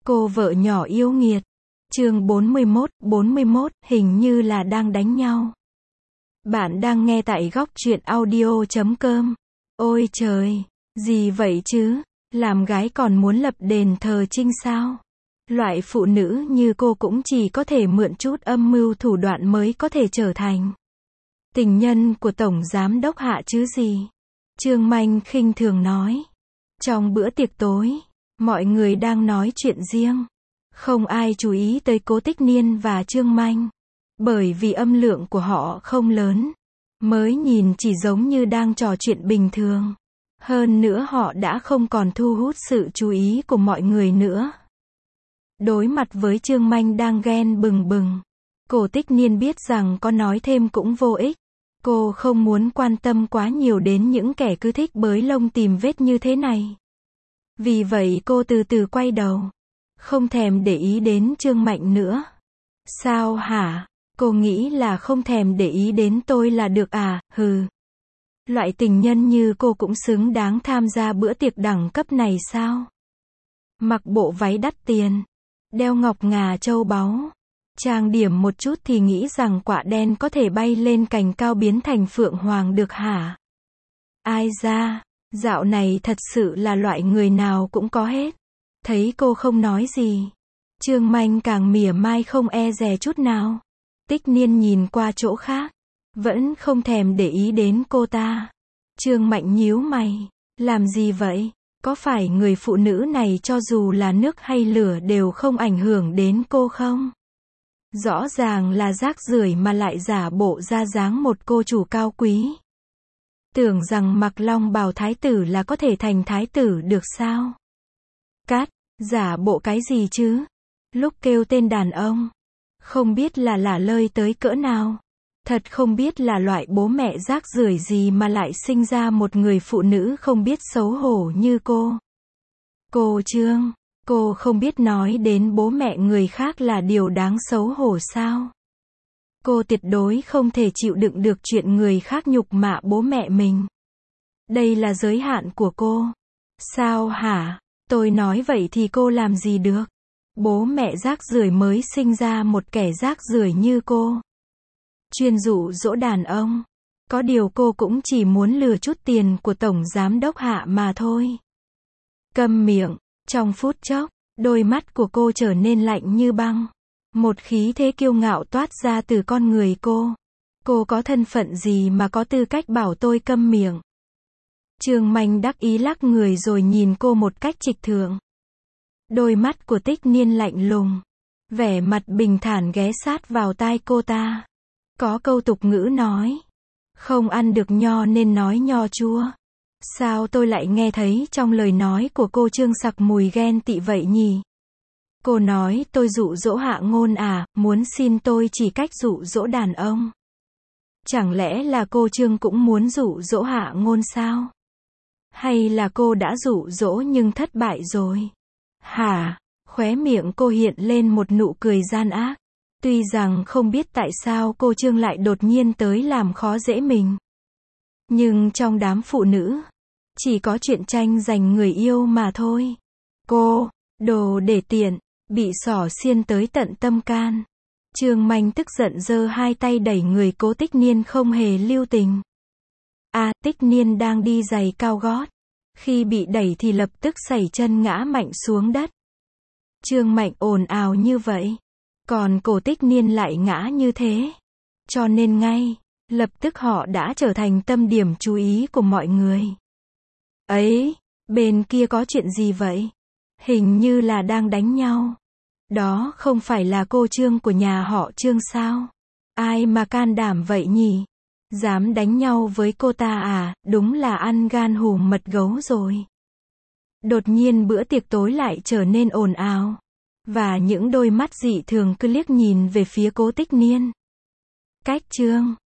Cô vợ nhỏ yêu nghiệt. Chương 41, hình như là đang đánh nhau. Bạn đang nghe tại góc truyện audio.com. Ôi trời, gì vậy chứ? Làm gái còn muốn lập đền thờ Trinh sao? Loại phụ nữ như cô cũng chỉ có thể mượn chút âm mưu thủ đoạn mới có thể trở thành tình nhân của Tổng Giám Đốc Hạ chứ gì? Trương Manh khinh thường nói. Trong bữa tiệc tối, mọi người đang nói chuyện riêng. Không ai chú ý tới Cố Tích Niên và Trương Manh. Bởi vì âm lượng của họ không lớn. Mới nhìn chỉ giống như đang trò chuyện bình thường. Hơn nữa họ đã không còn thu hút sự chú ý của mọi người nữa. Đối mặt với Trương Manh đang ghen bừng bừng. Cố Tích Niên biết rằng có nói thêm cũng vô ích. Cô không muốn quan tâm quá nhiều đến những kẻ cứ thích bới lông tìm vết như thế này. Vì vậy cô từ từ quay đầu. Không thèm để ý đến Trương Mạnh nữa. Sao hả? Cô nghĩ là không thèm để ý đến tôi là được à? Hừ. Loại tình nhân như cô cũng xứng đáng tham gia bữa tiệc đẳng cấp này sao? Mặc bộ váy đắt tiền. Đeo ngọc ngà châu báu. Trang điểm một chút thì nghĩ rằng quả đen có thể bay lên cành cao biến thành phượng hoàng được hả? Ai ra, dạo này thật sự là loại người nào cũng có hết. Thấy cô không nói gì. Trương Manh càng mỉa mai không e dè chút nào. Tích Niên nhìn qua chỗ khác. Vẫn không thèm để ý đến cô ta. Trương Mạnh nhíu mày. Làm gì vậy? Có phải người phụ nữ này cho dù là nước hay lửa đều không ảnh hưởng đến cô không? Rõ ràng là rác rưởi mà lại giả bộ ra dáng một cô chủ cao quý. Tưởng rằng mặc long bào thái tử là có thể thành thái tử được sao? Cát, giả bộ cái gì chứ? Lúc kêu tên đàn ông, không biết là lả lơi tới cỡ nào. Thật không biết là loại bố mẹ rác rưởi gì mà lại sinh ra một người phụ nữ không biết xấu hổ như cô. Cô Trương, cô không biết nói đến bố mẹ người khác là điều đáng xấu hổ sao? Cô tuyệt đối không thể chịu đựng được chuyện người khác nhục mạ bố mẹ mình. Đây là giới hạn của cô. Sao hả? Tôi nói vậy thì cô làm gì được? Bố mẹ rác rưởi mới sinh ra một kẻ rác rưởi như cô. Chuyên dụ dỗ đàn ông. Có điều cô cũng chỉ muốn lừa chút tiền của Tổng Giám Đốc Hạ mà thôi. Câm miệng. Trong phút chốc, đôi mắt của cô trở nên lạnh như băng. Một khí thế kiêu ngạo toát ra từ con người cô. Cô có thân phận gì mà có tư cách bảo tôi câm miệng? Trương Manh đắc ý lắc người rồi nhìn cô một cách trịch thượng. Đôi mắt của Tích Niên lạnh lùng. Vẻ mặt bình thản ghé sát vào tai cô ta. Có câu tục ngữ nói. Không ăn được nho nên nói nho chua. Sao tôi lại nghe thấy trong lời nói của cô Trương sặc mùi ghen tị vậy nhỉ? Cô nói tôi dụ dỗ Hạ Ngôn à, muốn xin tôi chỉ cách dụ dỗ đàn ông. Chẳng lẽ là cô Trương cũng muốn dụ dỗ Hạ Ngôn sao? Hay là cô đã dụ dỗ nhưng thất bại rồi? Hả? Khóe miệng cô hiện lên một nụ cười gian ác. Tuy rằng không biết tại sao cô Trương lại đột nhiên tới làm khó dễ mình. Nhưng trong đám phụ nữ, chỉ có chuyện tranh giành người yêu mà thôi. Cô, đồ để tiện, bị xỏ xiên tới tận tâm can. Trương Manh tức giận giơ hai tay đẩy người Cố Tích Niên không hề lưu tình. Tích Niên đang đi giày cao gót. Khi bị đẩy thì lập tức sẩy chân ngã mạnh xuống đất. Trương Mạnh ồn ào như vậy. Còn Cố Tích Niên lại ngã như thế. Cho nên ngay lập tức họ đã trở thành tâm điểm chú ý của mọi người. Ấy, bên kia có chuyện gì vậy? Hình như là đang đánh nhau. Đó không phải là cô Trương của nhà họ Trương sao? Ai mà can đảm vậy nhỉ? Dám đánh nhau với cô ta à, đúng là ăn gan hùm mật gấu rồi. Đột nhiên bữa tiệc tối lại trở nên ồn ào. Và những đôi mắt dị thường cứ liếc nhìn về phía Cố Tích Niên. Cách Trương